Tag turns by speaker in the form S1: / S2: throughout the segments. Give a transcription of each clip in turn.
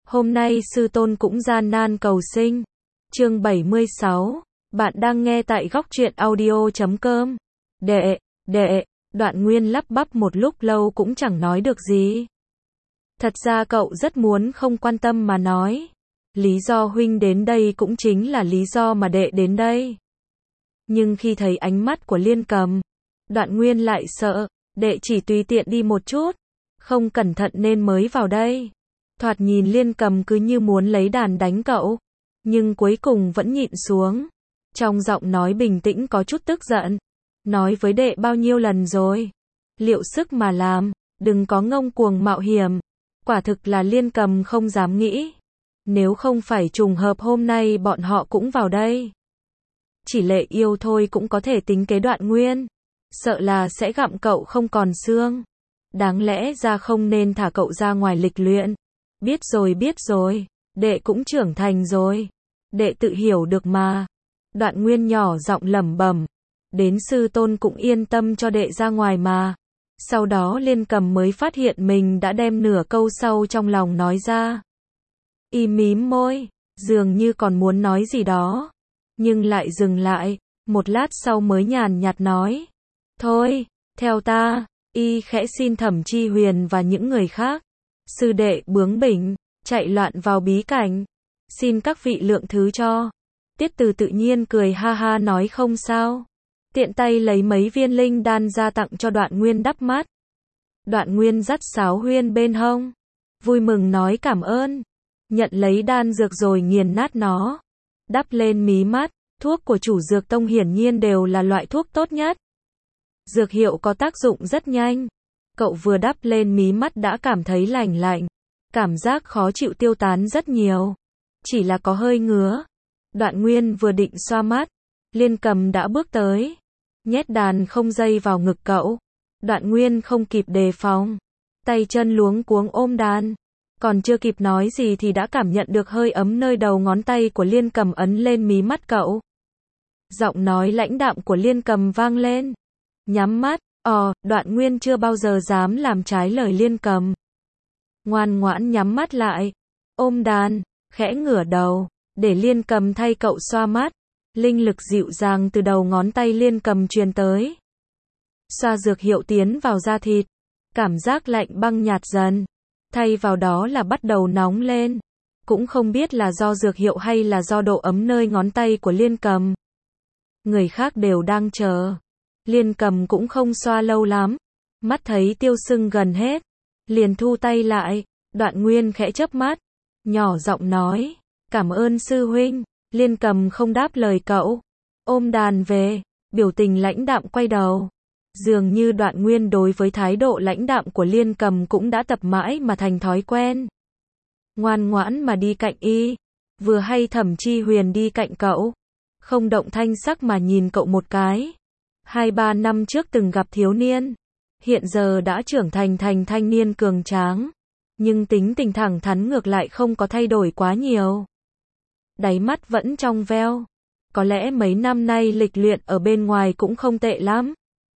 S1: Hôm nay sư tôn cũng gian nan cầu sinh. Chương 76. Bạn đang nghe tại góc truyện audio.com. Đệ, Đoạn Nguyên lắp bắp một lúc lâu cũng chẳng nói được gì. Thật ra cậu rất muốn không quan tâm mà nói. Lý do huynh đến đây cũng chính là lý do mà đệ đến đây. Nhưng khi thấy ánh mắt của Liên Cầm, Đoạn Nguyên lại sợ, đệ chỉ tùy tiện đi một chút, không cẩn thận nên mới vào đây. Thoạt nhìn Liên Cầm cứ như muốn lấy đàn đánh cậu, nhưng cuối cùng vẫn nhịn xuống. Trong giọng nói bình tĩnh có chút tức giận. Nói với đệ bao nhiêu lần rồi, liệu sức mà làm, đừng có ngông cuồng mạo hiểm. Quả thực là Liên Cầm không dám nghĩ. Nếu không phải trùng hợp hôm nay bọn họ cũng vào đây. Chỉ Lệ Yêu thôi cũng có thể tính kế Đoạn Nguyên. Sợ là sẽ gặm cậu không còn xương. Đáng lẽ ra không nên thả cậu ra ngoài lịch luyện. Biết rồi, đệ cũng trưởng thành rồi. Đệ tự hiểu được mà. Đoạn Nguyên nhỏ giọng lẩm bẩm. Đến sư tôn cũng yên tâm cho đệ ra ngoài mà. Sau đó Liên Cầm mới phát hiện mình đã đem nửa câu sau trong lòng nói ra. Y mím môi, dường như còn muốn nói gì đó, nhưng lại dừng lại, một lát sau mới nhàn nhạt nói. Thôi, theo ta. Y khẽ xin Thẩm Chi Huyền và những người khác. Sư đệ bướng bỉnh, chạy loạn vào bí cảnh. Xin các vị lượng thứ cho. Tiết Từ tự nhiên cười ha ha nói không sao. Tiện tay lấy mấy viên linh đan ra tặng cho Đoạn Nguyên đắp mắt. Đoạn Nguyên dắt Sáo Huyên bên hông, vui mừng nói cảm ơn. Nhận lấy đan dược rồi nghiền nát nó, đắp lên mí mắt. Thuốc của chủ dược tông hiển nhiên đều là loại thuốc tốt nhất. Dược hiệu có tác dụng rất nhanh. Cậu vừa đắp lên mí mắt đã cảm thấy lành lạnh. Cảm giác khó chịu tiêu tán rất nhiều. Chỉ là có hơi ngứa. Đoạn Nguyên vừa định xoa mắt, Liên Cầm đã bước tới, nhét đàn không dây vào ngực cậu. Đoạn Nguyên không kịp đề phòng, tay chân luống cuống ôm đàn. Còn chưa kịp nói gì thì đã cảm nhận được hơi ấm nơi đầu ngón tay của Liên Cầm ấn lên mí mắt cậu. Giọng nói lãnh đạm của Liên Cầm vang lên. Nhắm mắt. Đoạn Nguyên chưa bao giờ dám làm trái lời Liên Cầm. Ngoan ngoãn nhắm mắt lại, ôm đàn, khẽ ngửa đầu, để Liên Cầm thay cậu xoa mắt. Linh lực dịu dàng từ đầu ngón tay Liên Cầm truyền tới. Xoa dược hiệu tiến vào da thịt. Cảm giác lạnh băng nhạt dần. Thay vào đó là bắt đầu nóng lên. Cũng không biết là do dược hiệu hay là do độ ấm nơi ngón tay của Liên Cầm. Người khác đều đang chờ. Liên Cầm cũng không xoa lâu lắm. Mắt thấy tiêu sưng gần hết, liền thu tay lại. Đoạn Nguyên khẽ chớp mắt, nhỏ giọng nói. Cảm ơn sư huynh. Liên Cầm không đáp lời cậu. Ôm đàn về, biểu tình lãnh đạm quay đầu. Dường như Đoạn Nguyên đối với thái độ lãnh đạm của Liên Cầm cũng đã tập mãi mà thành thói quen. Ngoan ngoãn mà đi cạnh y. Vừa hay Thẩm Chi Huyền đi cạnh cậu, không động thanh sắc mà nhìn cậu một cái. 2-3 năm trước từng gặp thiếu niên, hiện giờ đã trưởng thành thanh niên cường tráng. Nhưng tính tình thẳng thắn ngược lại không có thay đổi quá nhiều. Đáy mắt vẫn trong veo. Có lẽ mấy năm nay lịch luyện ở bên ngoài cũng không tệ lắm.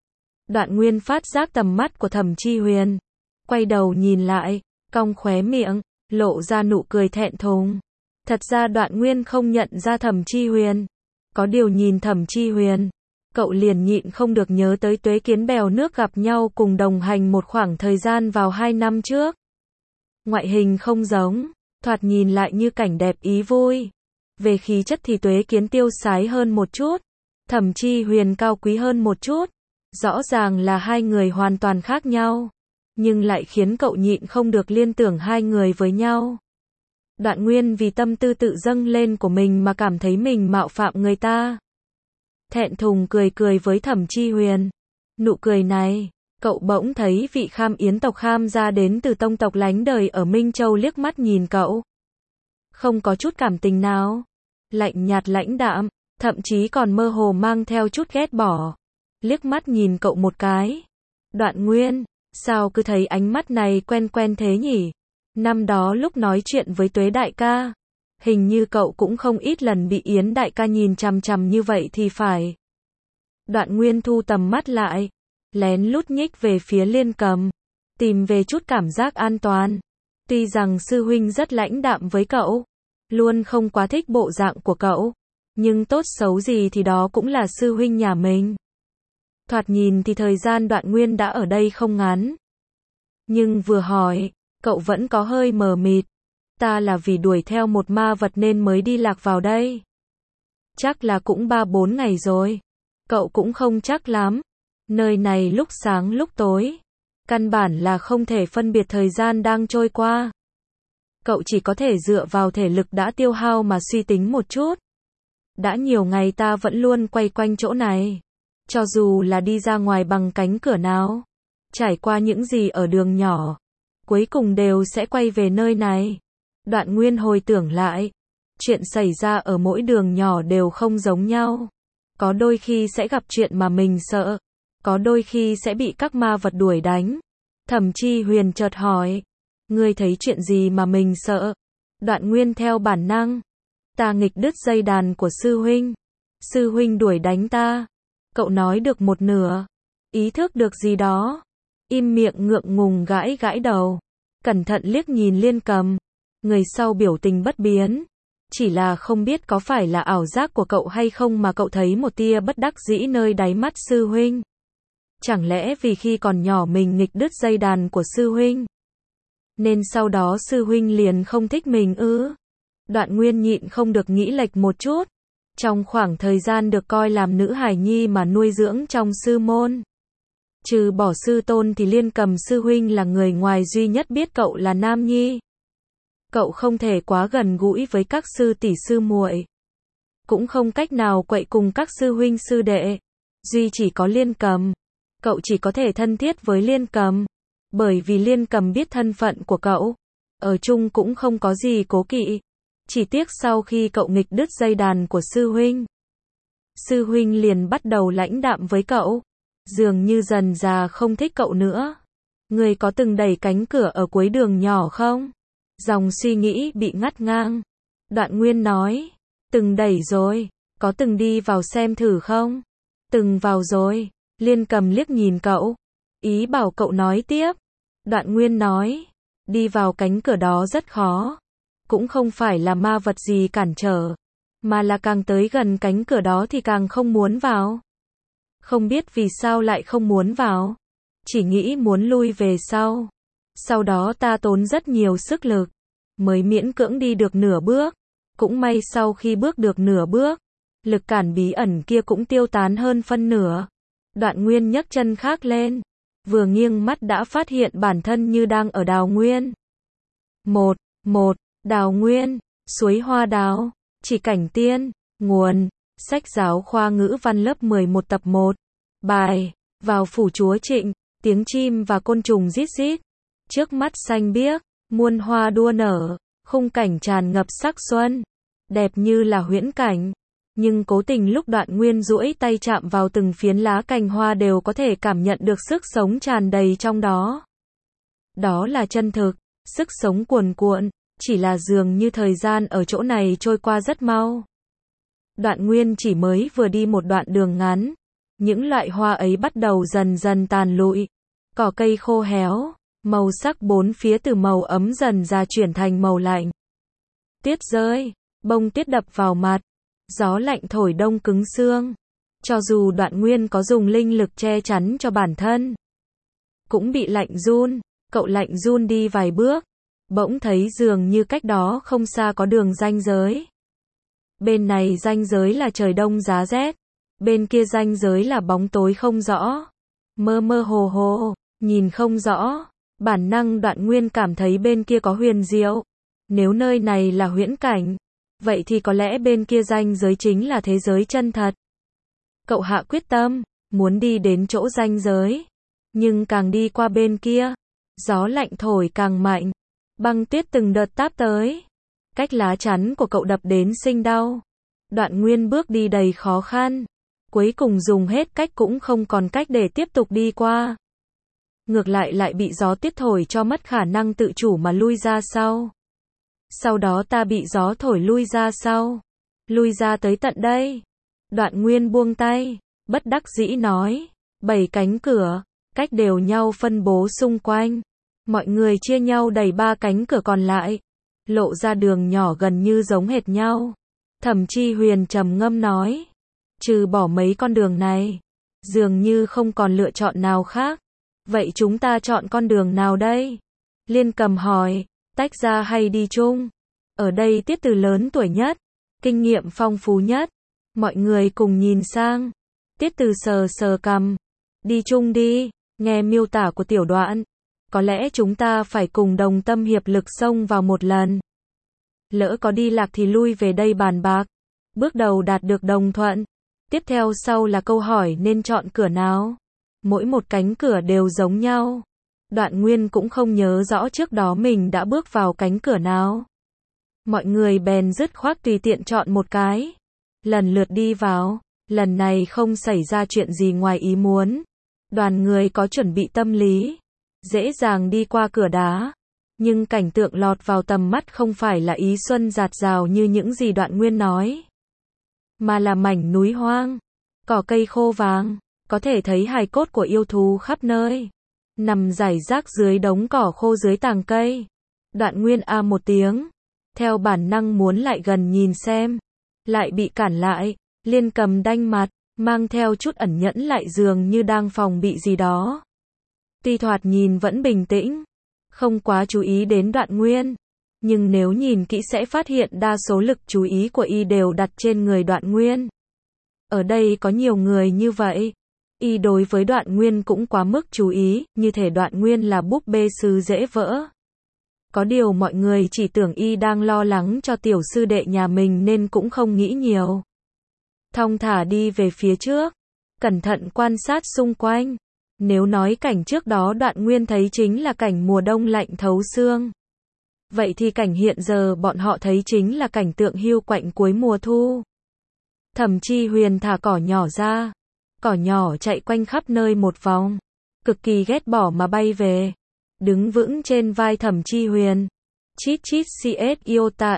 S1: Đoạn Nguyên phát giác tầm mắt của Thẩm Chi Huyền, quay đầu nhìn lại, cong khóe miệng, lộ ra nụ cười thẹn thùng. Thật ra Đoạn Nguyên không nhận ra Thẩm Chi Huyền. Có điều nhìn Thẩm Chi Huyền, cậu liền nhịn không được nhớ tới Tuế Kiến bèo nước gặp nhau cùng đồng hành một khoảng thời gian vào 2 năm trước. Ngoại hình không giống, thoạt nhìn lại như cảnh đẹp ý vui. Về khí chất thì Tuế Kiến tiêu sái hơn một chút, Thẩm Chi Huyền cao quý hơn một chút. Rõ ràng là hai người hoàn toàn khác nhau, nhưng lại khiến cậu nhịn không được liên tưởng hai người với nhau. Đoạn Nguyên vì tâm tư tự dâng lên của mình mà cảm thấy mình mạo phạm người ta. Thẹn thùng cười với Thẩm Chi Huyền. Nụ cười này, cậu bỗng thấy vị Kham Yến tộc Kham gia đến từ tông tộc lánh đời ở Minh Châu liếc mắt nhìn cậu. Không có chút cảm tình nào. Lạnh nhạt lãnh đạm, thậm chí còn mơ hồ mang theo chút ghét bỏ. Liếc mắt nhìn cậu một cái. Đoạn Nguyên, sao cứ thấy ánh mắt này quen quen thế nhỉ? Năm đó lúc nói chuyện với Tuế đại ca, hình như cậu cũng không ít lần bị Yến đại ca nhìn chằm chằm như vậy thì phải. Đoạn Nguyên thu tầm mắt lại, lén lút nhích về phía Liên Cầm, tìm về chút cảm giác an toàn. Tuy rằng sư huynh rất lãnh đạm với cậu, luôn không quá thích bộ dạng của cậu, nhưng tốt xấu gì thì đó cũng là sư huynh nhà mình. Thoạt nhìn thì thời gian Đoạn Nguyên đã ở đây không ngắn. Nhưng vừa hỏi, cậu vẫn có hơi mờ mịt. Ta là vì đuổi theo một ma vật nên mới đi lạc vào đây. Chắc là cũng 3-4 ngày rồi. Cậu cũng không chắc lắm. Nơi này lúc sáng lúc tối. Căn bản là không thể phân biệt thời gian đang trôi qua. Cậu chỉ có thể dựa vào thể lực đã tiêu hao mà suy tính một chút. Đã nhiều ngày ta vẫn luôn quay quanh chỗ này. Cho dù là đi ra ngoài bằng cánh cửa nào, trải qua những gì ở đường nhỏ, cuối cùng đều sẽ quay về nơi này. Đoạn Nguyên hồi tưởng lại, chuyện xảy ra ở mỗi đường nhỏ đều không giống nhau. Có đôi khi sẽ gặp chuyện mà mình sợ, có đôi khi sẽ bị các ma vật đuổi đánh. Thẩm Chi Huyền chợt hỏi, ngươi thấy chuyện gì mà mình sợ? Đoạn Nguyên theo bản năng, ta nghịch đứt dây đàn của sư huynh. Sư huynh đuổi đánh ta. Cậu nói được một nửa, ý thức được gì đó, im miệng ngượng ngùng gãi gãi đầu, cẩn thận liếc nhìn Liên Cầm. Người sau biểu tình bất biến, chỉ là không biết có phải là ảo giác của cậu hay không mà cậu thấy một tia bất đắc dĩ nơi đáy mắt sư huynh. Chẳng lẽ vì khi còn nhỏ mình nghịch đứt dây đàn của sư huynh, nên sau đó sư huynh liền không thích mình ư? Đoạn Nguyên nhịn không được nghĩ lệch một chút. Trong khoảng thời gian được coi làm nữ hài nhi mà nuôi dưỡng trong sư môn, trừ bỏ sư tôn thì Liên Cầm sư huynh là người ngoài duy nhất biết cậu là nam nhi. Cậu không thể quá gần gũi với các sư tỷ sư muội, cũng không cách nào quậy cùng các sư huynh sư đệ. Duy chỉ có Liên Cầm, cậu chỉ có thể thân thiết với Liên Cầm, bởi vì Liên Cầm biết thân phận của cậu, ở chung cũng không có gì cố kỵ. Chỉ tiếc sau khi cậu nghịch đứt dây đàn của sư huynh liền bắt đầu lãnh đạm với cậu, dường như dần dà không thích cậu nữa. Người có từng đẩy cánh cửa ở cuối đường nhỏ không? Dòng suy nghĩ bị ngắt ngang. Đoạn Nguyên nói, từng đẩy rồi. Có từng đi vào xem thử không? Từng vào rồi. Liên Cầm liếc nhìn cậu, ý bảo cậu nói tiếp. Đoạn Nguyên nói, đi vào cánh cửa đó rất khó. Cũng không phải là ma vật gì cản trở, mà là càng tới gần cánh cửa đó thì càng không muốn vào. Không biết vì sao lại không muốn vào, chỉ nghĩ muốn lui về sau. Sau đó ta tốn rất nhiều sức lực, mới miễn cưỡng đi được nửa bước. Cũng may sau khi bước được nửa bước, lực cản bí ẩn kia cũng tiêu tán hơn phân nửa. Đoạn Nguyên nhấc chân khác lên, vừa nghiêng mắt đã phát hiện bản thân như đang ở đào nguyên. Một Đào nguyên, suối hoa đào, chỉ cảnh tiên, nguồn, sách giáo khoa ngữ văn lớp 11 tập 1. Bài, vào phủ chúa Trịnh, tiếng chim và côn trùng rít rít. Trước mắt xanh biếc, muôn hoa đua nở, khung cảnh tràn ngập sắc xuân, đẹp như là huyễn cảnh. Nhưng cố tình lúc Đoạn Nguyên duỗi tay chạm vào từng phiến lá cành hoa đều có thể cảm nhận được sức sống tràn đầy trong đó. Đó là chân thực, sức sống cuồn cuộn. Chỉ là dường như thời gian ở chỗ này trôi qua rất mau. Đoạn Nguyên chỉ mới vừa đi một đoạn đường ngắn, những loại hoa ấy bắt đầu dần dần tàn lụi, cỏ cây khô héo, màu sắc bốn phía từ màu ấm dần ra chuyển thành màu lạnh. Tuyết rơi, bông tuyết đập vào mặt, gió lạnh thổi đông cứng xương. Cho dù Đoạn Nguyên có dùng linh lực che chắn cho bản thân, cũng bị lạnh run. Cậu lạnh run đi vài bước, bỗng thấy dường như cách đó không xa có đường ranh giới. Bên này ranh giới là trời đông giá rét, bên kia ranh giới là bóng tối không rõ, mơ mơ hồ hồ, nhìn không rõ. Bản năng Đoạn Nguyên cảm thấy bên kia có huyền diệu. Nếu nơi này là huyễn cảnh, vậy thì có lẽ bên kia ranh giới chính là thế giới chân thật. Cậu hạ quyết tâm, muốn đi đến chỗ ranh giới. Nhưng càng đi qua bên kia, gió lạnh thổi càng mạnh. Băng tuyết từng đợt táp tới. Cách lá chắn của cậu đập đến sinh đau. Đoạn Nguyên bước đi đầy khó khăn. Cuối cùng dùng hết cách cũng không còn cách để tiếp tục đi qua. Ngược lại bị gió tuyết thổi cho mất khả năng tự chủ mà lui ra sau. Sau đó ta bị gió thổi lui ra sau. Lui ra tới tận đây. Đoạn Nguyên buông tay, bất đắc dĩ nói. 7 cánh cửa, cách đều nhau phân bố xung quanh. Mọi người chia nhau đẩy 3 cánh cửa còn lại, lộ ra đường nhỏ gần như giống hệt nhau. Thẩm Chi Huyền trầm ngâm nói, trừ bỏ mấy con đường này, dường như không còn lựa chọn nào khác. Vậy chúng ta chọn con đường nào đây? Liên Cầm hỏi, tách ra hay đi chung? Ở đây Tiết Từ lớn tuổi nhất, kinh nghiệm phong phú nhất. Mọi người cùng nhìn sang. Tiết Từ sờ sờ cằm. Đi chung đi, nghe miêu tả của Tiểu Đoạn. Có lẽ chúng ta phải cùng đồng tâm hiệp lực xông vào một lần. Lỡ có đi lạc thì lui về đây bàn bạc. Bước đầu đạt được đồng thuận. Tiếp theo sau là câu hỏi nên chọn cửa nào. Mỗi một cánh cửa đều giống nhau. Đoạn Nguyên cũng không nhớ rõ trước đó mình đã bước vào cánh cửa nào. Mọi người bèn dứt khoát tùy tiện chọn một cái. Lần lượt đi vào. Lần này không xảy ra chuyện gì ngoài ý muốn. Đoàn người có chuẩn bị tâm lý. Dễ dàng đi qua cửa đá. Nhưng cảnh tượng lọt vào tầm mắt không phải là ý xuân rạt rào như những gì Đoạn Nguyên nói. Mà là mảnh núi hoang. Cỏ cây khô vàng. Có thể thấy hài cốt của yêu thú khắp nơi. Nằm rải rác dưới đống cỏ khô dưới tàng cây. Đoạn Nguyên a một tiếng. Theo bản năng muốn lại gần nhìn xem. Lại bị cản lại. Liên Cầm đanh mặt. Mang theo chút ẩn nhẫn lại dường như đang phòng bị gì đó. Tuy thoạt nhìn vẫn bình tĩnh. Không quá chú ý đến Đoạn Nguyên. Nhưng nếu nhìn kỹ sẽ phát hiện đa số lực chú ý của y đều đặt trên người Đoạn Nguyên. Ở đây có nhiều người như vậy. Y đối với Đoạn Nguyên cũng quá mức chú ý, như thể Đoạn Nguyên là búp bê sứ dễ vỡ. Có điều mọi người chỉ tưởng y đang lo lắng cho tiểu sư đệ nhà mình nên cũng không nghĩ nhiều. Thong thả đi về phía trước, cẩn thận quan sát xung quanh. Nếu nói cảnh trước đó Đoạn Nguyên thấy chính là cảnh mùa đông lạnh thấu xương. Vậy thì cảnh hiện giờ bọn họ thấy chính là cảnh tượng hiu quạnh cuối mùa thu. Thẩm Chi Huyền thả cỏ nhỏ ra. Cỏ nhỏ chạy quanh khắp nơi một vòng. Cực kỳ ghét bỏ mà bay về. Đứng vững trên vai Thẩm Chi Huyền. Chít chít CS iota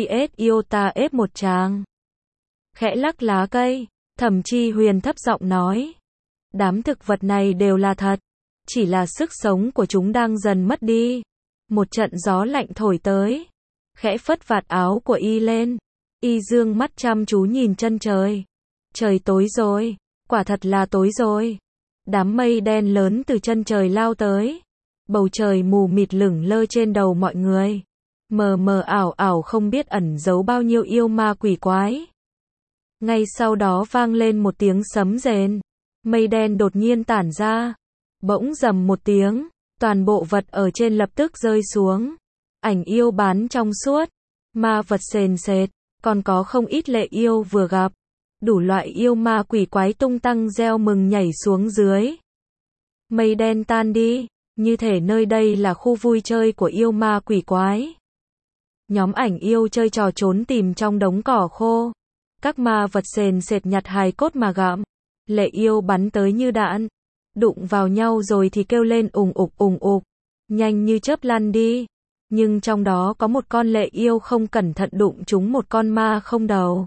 S1: F một tràng. Khẽ lắc lá cây. Thẩm Chi Huyền thấp giọng nói. Đám thực vật này đều là thật. Chỉ là sức sống của chúng đang dần mất đi. Một trận gió lạnh thổi tới. Khẽ phất vạt áo của y lên. Y dương mắt chăm chú nhìn chân trời. Trời tối rồi. Quả thật là tối rồi. Đám mây đen lớn từ chân trời lao tới. Bầu trời mù mịt lửng lơ trên đầu mọi người. Mờ mờ ảo ảo không biết ẩn giấu bao nhiêu yêu ma quỷ quái. Ngay sau đó vang lên một tiếng sấm rền. Mây đen đột nhiên tản ra. Bỗng rầm một tiếng. Toàn bộ vật ở trên lập tức rơi xuống. Ảnh yêu bán trong suốt. Ma vật sền sệt. Còn có không ít lệ yêu vừa gặp. Đủ loại yêu ma quỷ quái tung tăng reo mừng nhảy xuống dưới. Mây đen tan đi. Như thể nơi đây là khu vui chơi của yêu ma quỷ quái. Nhóm ảnh yêu chơi trò trốn tìm trong đống cỏ khô. Các ma vật sền sệt nhặt hài cốt mà gặm. Lệ yêu bắn tới như đạn. Đụng vào nhau rồi thì kêu lên ùng ục. Nhanh như chớp lăn đi. Nhưng trong đó có một con lệ yêu không cẩn thận đụng trúng một con ma không đầu.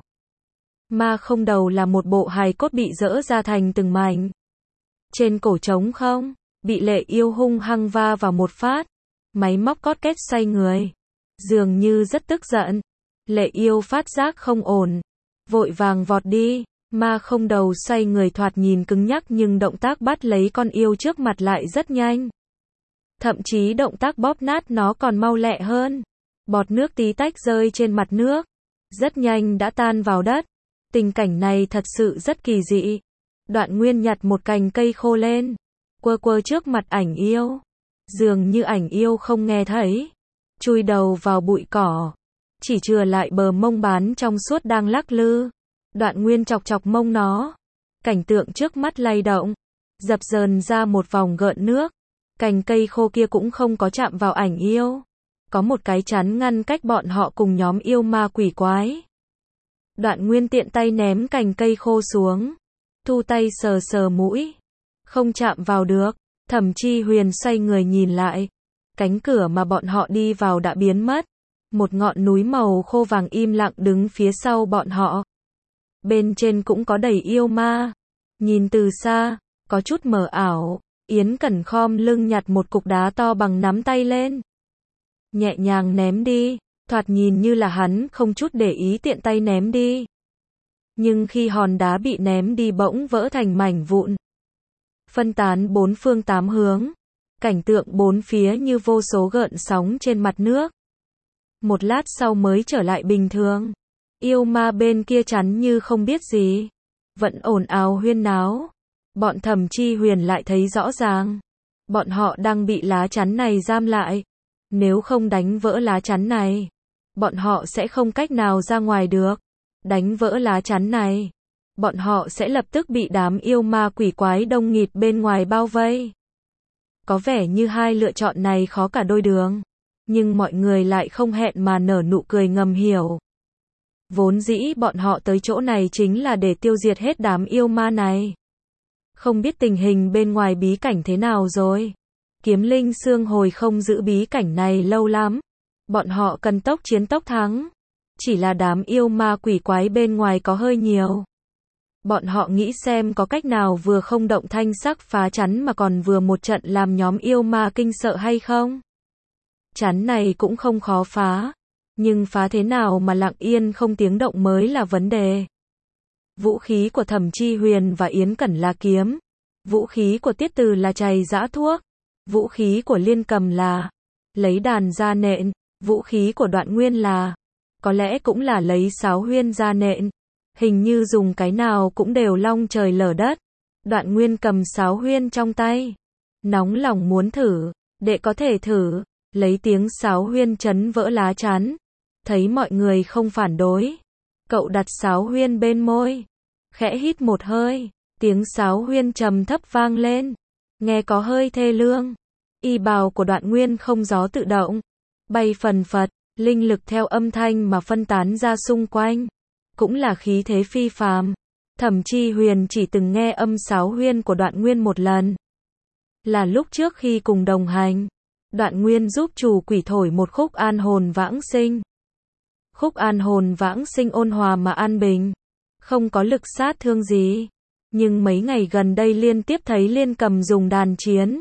S1: Ma không đầu là một bộ hài cốt bị giỡ ra thành từng mảnh. Trên cổ trống không, bị lệ yêu hung hăng va vào một phát. Máy móc cót két xoay người. Dường như rất tức giận. Lệ yêu phát giác không ổn. Vội vàng vọt đi. Ma không đầu xoay người thoạt nhìn cứng nhắc nhưng động tác bắt lấy con yêu trước mặt lại rất nhanh. Thậm chí động tác bóp nát nó còn mau lẹ hơn. Bọt nước tí tách rơi trên mặt nước. Rất nhanh đã tan vào đất. Tình cảnh này thật sự rất kỳ dị. Đoạn Nguyên nhặt một cành cây khô lên. Quơ quơ trước mặt ảnh yêu. Dường như ảnh yêu không nghe thấy. Chui đầu vào bụi cỏ. Chỉ chừa lại bờ mông bán trong suốt đang lắc lư. Đoạn Nguyên chọc chọc mông nó. Cảnh tượng trước mắt lay động. Dập dờn ra một vòng gợn nước. Cành cây khô kia cũng không có chạm vào ảnh yêu. Có một cái chắn ngăn cách bọn họ cùng nhóm yêu ma quỷ quái. Đoạn Nguyên tiện tay ném cành cây khô xuống. Thu tay sờ sờ mũi. Không chạm vào được. Thẩm Chi Huyền xoay người nhìn lại. Cánh cửa mà bọn họ đi vào đã biến mất. Một ngọn núi màu khô vàng im lặng đứng phía sau bọn họ. Bên trên cũng có đầy yêu ma. Nhìn từ xa, có chút mờ ảo. Yến Cẩn khom lưng nhặt một cục đá to bằng nắm tay lên. Nhẹ nhàng ném đi, thoạt nhìn như là hắn không chút để ý tiện tay ném đi. Nhưng khi hòn đá bị ném đi bỗng vỡ thành mảnh vụn. Phân tán bốn phương tám hướng. Cảnh tượng bốn phía như vô số gợn sóng trên mặt nước. Một lát sau mới trở lại bình thường. Yêu ma bên kia chắn như không biết gì. Vẫn ồn ào huyên náo. Bọn Thẩm Chi Huyền lại thấy rõ ràng. Bọn họ đang bị lá chắn này giam lại. Nếu không đánh vỡ lá chắn này, bọn họ sẽ không cách nào ra ngoài được. Đánh vỡ lá chắn này, bọn họ sẽ lập tức bị đám yêu ma quỷ quái đông nghịt bên ngoài bao vây. Có vẻ như hai lựa chọn này khó cả đôi đường. Nhưng mọi người lại không hẹn mà nở nụ cười ngầm hiểu. Vốn dĩ bọn họ tới chỗ này chính là để tiêu diệt hết đám yêu ma này. Không biết tình hình bên ngoài bí cảnh thế nào rồi. Kiếm Linh Xương Hồi không giữ bí cảnh này lâu lắm. Bọn họ cần tốc chiến tốc thắng. Chỉ là đám yêu ma quỷ quái bên ngoài có hơi nhiều. Bọn họ nghĩ xem có cách nào vừa không động thanh sắc phá chắn mà còn vừa một trận làm nhóm yêu ma kinh sợ hay không. Chắn này cũng không khó phá. Nhưng phá thế nào mà lặng yên không tiếng động mới là vấn đề. Vũ khí của Thẩm Chi Huyền và Yến Cẩn là kiếm. Vũ khí của Tiết Từ là chày giã thuốc. Vũ khí của Liên Cầm là lấy đàn ra nện. Vũ khí của Đoạn Nguyên là có lẽ cũng là lấy sáo huyên ra nện. Hình như dùng cái nào cũng đều long trời lở đất. Đoạn Nguyên cầm sáo huyên trong tay. Nóng lòng muốn thử. Đệ có thể thử. Lấy tiếng sáo huyên chấn vỡ lá chắn. Thấy mọi người không phản đối. Cậu đặt sáo huyên bên môi. Khẽ hít một hơi. Tiếng sáo huyên trầm thấp vang lên. Nghe có hơi thê lương. Y bào của Đoạn Nguyên không gió tự động. Bay phần phật. Linh lực theo âm thanh mà phân tán ra xung quanh. Cũng là khí thế phi phàm. Thẩm Chi Huyền chỉ từng nghe âm sáo huyên của Đoạn Nguyên một lần. Là lúc trước khi cùng đồng hành. Đoạn Nguyên giúp chủ quỷ thổi một khúc an hồn vãng sinh. Khúc an hồn vãng sinh ôn hòa mà an bình. Không có lực sát thương gì. Nhưng mấy ngày gần đây liên tiếp thấy Liên Cầm dùng đàn chiến.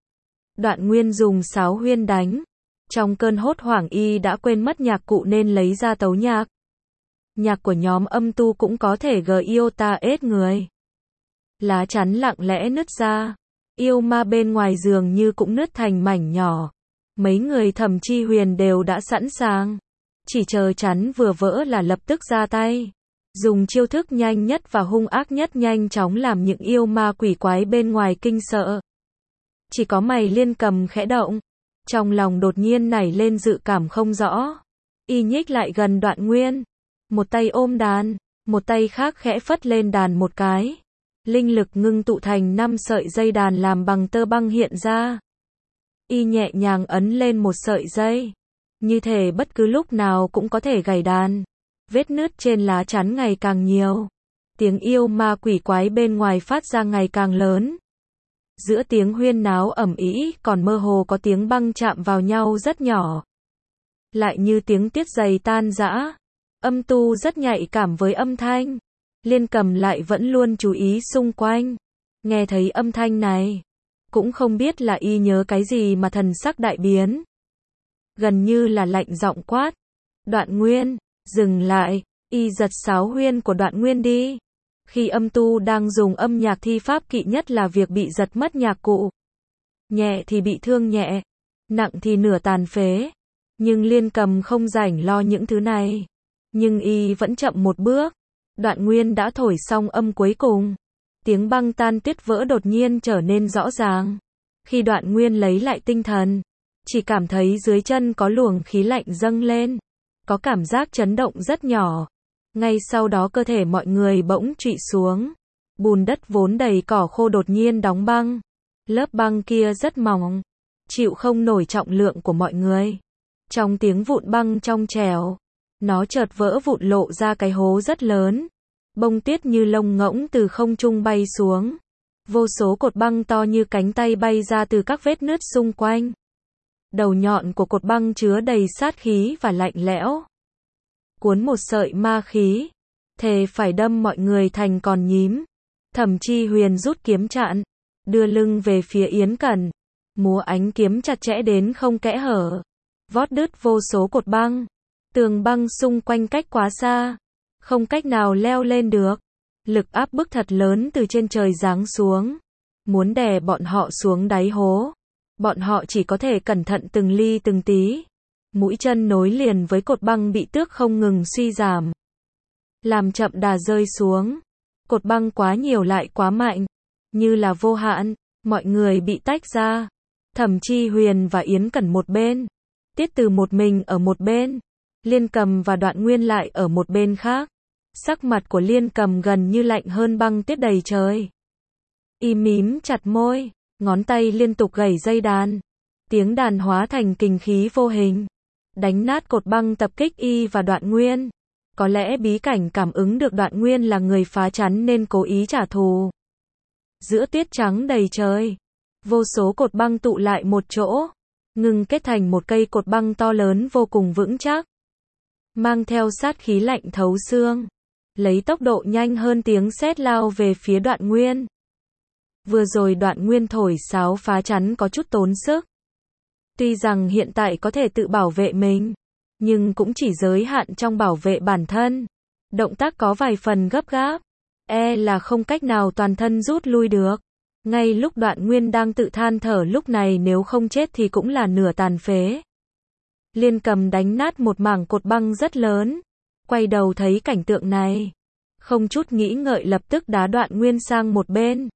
S1: Đoạn Nguyên dùng sáo huyên đánh. Trong cơn hốt hoảng y đã quên mất nhạc cụ nên lấy ra tấu nhạc. Nhạc của nhóm âm tu cũng có thể gờ yêu ta ết người. Lá chắn lặng lẽ nứt ra. Yêu ma bên ngoài dường như cũng nứt thành mảnh nhỏ. Mấy người Thẩm Chi Huyền đều đã sẵn sàng. Chỉ chờ chắn vừa vỡ là lập tức ra tay. Dùng chiêu thức nhanh nhất và hung ác nhất nhanh chóng làm những yêu ma quỷ quái bên ngoài kinh sợ. Chỉ có mày Liên Cầm khẽ động. Trong lòng đột nhiên nảy lên dự cảm không rõ. Y nhích lại gần Đoạn Nguyên. Một tay ôm đàn. Một tay khác khẽ phất lên đàn một cái. Linh lực ngưng tụ thành 5 sợi dây đàn làm bằng tơ băng hiện ra. Y nhẹ nhàng ấn lên một sợi dây. Như thể bất cứ lúc nào cũng có thể gảy đàn. Vết nứt trên lá chắn ngày càng nhiều. Tiếng yêu ma quỷ quái bên ngoài phát ra ngày càng lớn. Giữa tiếng huyên náo ầm ĩ còn mơ hồ có tiếng băng chạm vào nhau rất nhỏ. Lại như tiếng tiết giày tan rã. Âm tu rất nhạy cảm với âm thanh. Liên Cầm lại vẫn luôn chú ý xung quanh. Nghe thấy âm thanh này. Cũng không biết là y nhớ cái gì mà thần sắc đại biến. Gần như là lạnh giọng quát. Đoạn Nguyên, dừng lại. Y giật sáo huyên của Đoạn Nguyên đi. Khi âm tu đang dùng âm nhạc thi pháp kỵ nhất là việc bị giật mất nhạc cụ. Nhẹ thì bị thương nhẹ. Nặng thì nửa tàn phế. Nhưng Liên Cầm không rảnh lo những thứ này. Nhưng y vẫn chậm một bước. Đoạn Nguyên đã thổi xong âm cuối cùng. Tiếng băng tan tuyết vỡ đột nhiên trở nên rõ ràng. Khi Đoạn Nguyên lấy lại tinh thần, chỉ cảm thấy dưới chân có luồng khí lạnh dâng lên. Có cảm giác chấn động rất nhỏ. Ngay sau đó cơ thể mọi người bỗng trụy xuống. Bùn đất vốn đầy cỏ khô đột nhiên đóng băng. Lớp băng kia rất mỏng, chịu không nổi trọng lượng của mọi người. Trong tiếng vụn băng trong trẻo, nó chợt vỡ vụn lộ ra cái hố rất lớn. Bông tuyết như lông ngỗng từ không trung bay xuống. Vô số cột băng to như cánh tay bay ra từ các vết nứt xung quanh. Đầu nhọn của cột băng chứa đầy sát khí và lạnh lẽo. Cuốn một sợi ma khí, thề phải đâm mọi người thành con nhím. Thẩm Chi Huyền rút kiếm chặn. đưa lưng về phía Yến Cẩn, múa ánh kiếm chặt chẽ đến không kẽ hở, vót đứt vô số cột băng. Tường băng xung quanh cách quá xa, không cách nào leo lên được. Lực áp bức thật lớn từ trên trời giáng xuống, muốn đè bọn họ xuống đáy hố. Bọn họ chỉ có thể cẩn thận từng ly từng tí. Mũi chân nối liền với cột băng bị tước không ngừng suy giảm, làm chậm đà rơi xuống. Cột băng quá nhiều lại quá mạnh, như là vô hạn, mọi người bị tách ra. Thẩm Chi Huyền và Yến Cẩn một bên, Tiết Từ một mình ở một bên, Liên Cầm và Đoạn Nguyên lại ở một bên khác. Sắc mặt của Liên Cầm gần như lạnh hơn băng tuyết đầy trời. Y mím chặt môi, ngón tay liên tục gảy dây đàn. Tiếng đàn hóa thành kình khí vô hình, đánh nát cột băng tập kích Y và Đoạn Nguyên. Có lẽ bí cảnh cảm ứng được Đoạn Nguyên là người phá chắn nên cố ý trả thù. Giữa tuyết trắng đầy trời, vô số cột băng tụ lại một chỗ, ngưng kết thành một cây cột băng to lớn vô cùng vững chắc, mang theo sát khí lạnh thấu xương, lấy tốc độ nhanh hơn tiếng sét lao về phía Đoạn Nguyên. Vừa rồi Đoạn Nguyên thổi sáo phá chắn có chút tốn sức. Tuy rằng hiện tại có thể tự bảo vệ mình, nhưng cũng chỉ giới hạn trong bảo vệ bản thân. Động tác có vài phần gấp gáp, là không cách nào toàn thân rút lui được. Ngay lúc Đoạn Nguyên đang tự than thở lúc này nếu không chết thì cũng là nửa tàn phế. Liên Cầm đánh nát một mảng cột băng rất lớn, quay đầu thấy cảnh tượng này, không chút nghĩ ngợi lập tức đá Đoạn Nguyên sang một bên.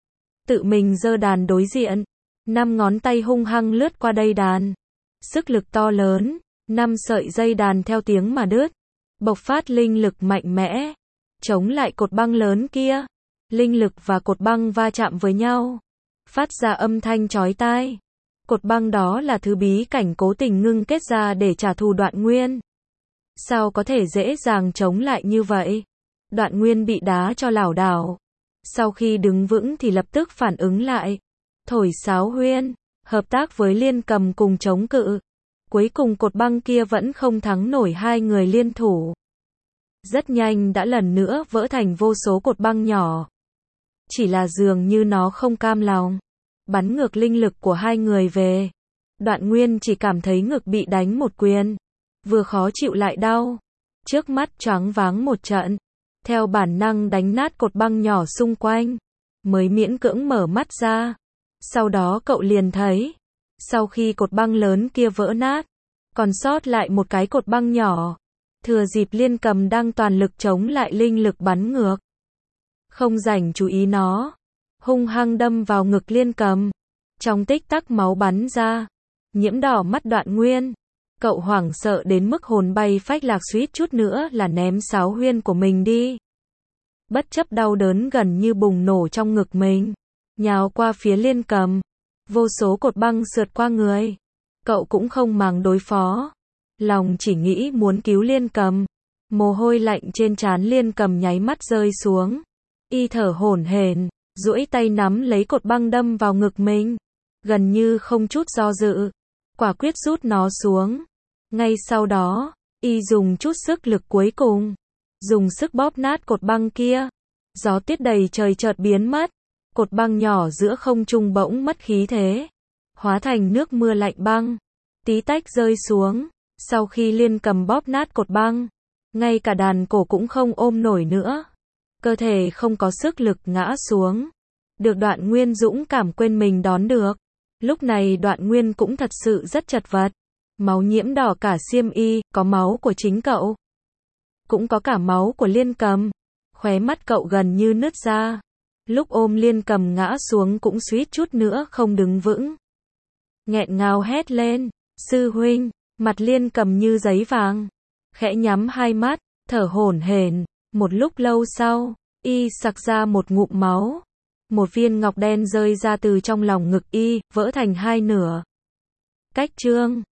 S1: Tự mình giơ đàn đối diện, 5 ngón tay hung hăng lướt qua dây đàn. Sức lực to lớn, 5 sợi dây đàn theo tiếng mà đứt, bộc phát linh lực mạnh mẽ, chống lại cột băng lớn kia. Linh lực và cột băng va chạm với nhau, phát ra âm thanh chói tai. Cột băng đó là thứ bí cảnh cố tình ngưng kết ra để trả thù Đoạn Nguyên. Sao có thể dễ dàng chống lại như vậy? Đoạn Nguyên bị đá cho lảo đảo. Sau khi đứng vững thì lập tức phản ứng lại. Thổi sáo huyên, hợp tác với Liên Cầm cùng chống cự. Cuối cùng cột băng kia vẫn không thắng nổi hai người liên thủ. Rất nhanh đã lần nữa vỡ thành vô số cột băng nhỏ. Chỉ là dường như nó không cam lòng, bắn ngược linh lực của hai người về. Đoạn Nguyên chỉ cảm thấy ngực bị đánh một quyền, vừa khó chịu lại đau, trước mắt choáng váng một trận, theo bản năng đánh nát cột băng nhỏ xung quanh, mới miễn cưỡng mở mắt ra. Sau đó cậu liền thấy, sau khi cột băng lớn kia vỡ nát, còn sót lại một cái cột băng nhỏ. Thừa dịp Liên Cầm đang toàn lực chống lại linh lực bắn ngược, không rảnh chú ý nó, hung hăng đâm vào ngực Liên Cầm. Trong tích tắc máu bắn ra, nhiễm đỏ mắt Đoạn Nguyên. Cậu hoảng sợ đến mức hồn bay phách lạc, suýt chút nữa là ném sáo huyên của mình đi. Bất chấp đau đớn gần như bùng nổ trong ngực mình, nhào qua phía Liên Cầm. Vô số cột băng sượt qua người, cậu cũng không màng đối phó, lòng chỉ nghĩ muốn cứu Liên Cầm. Mồ hôi lạnh trên trán Liên Cầm nháy mắt rơi xuống. Y thở hổn hển, duỗi tay nắm lấy cột băng đâm vào ngực mình, gần như không chút do dự, quả quyết rút nó xuống. Ngay sau đó, Y dùng chút sức lực cuối cùng, dùng sức bóp nát cột băng kia. Gió tuyết đầy trời chợt biến mất, cột băng nhỏ giữa không trung bỗng mất khí thế, hóa thành nước mưa lạnh băng, tí tách rơi xuống. Sau khi Liên Cầm bóp nát cột băng, ngay cả đàn cổ cũng không ôm nổi nữa, cơ thể không có sức lực ngã xuống. Được Đoạn Nguyên dũng cảm quên mình đón được. Lúc này Đoạn Nguyên cũng thật sự rất chật vật, máu nhiễm đỏ cả xiêm y, có máu của chính cậu, cũng có cả máu của Liên Cầm. Khóe mắt cậu gần như nứt ra. Lúc ôm Liên Cầm ngã xuống cũng suýt chút nữa không đứng vững, nghẹn ngào hét lên, sư huynh. Mặt Liên Cầm như giấy vàng, khẽ nhắm hai mắt, thở hổn hển. Một lúc lâu sau, Y sặc ra một ngụm máu. Một viên ngọc đen rơi ra từ trong lòng ngực Y, vỡ thành hai nửa. Cách chương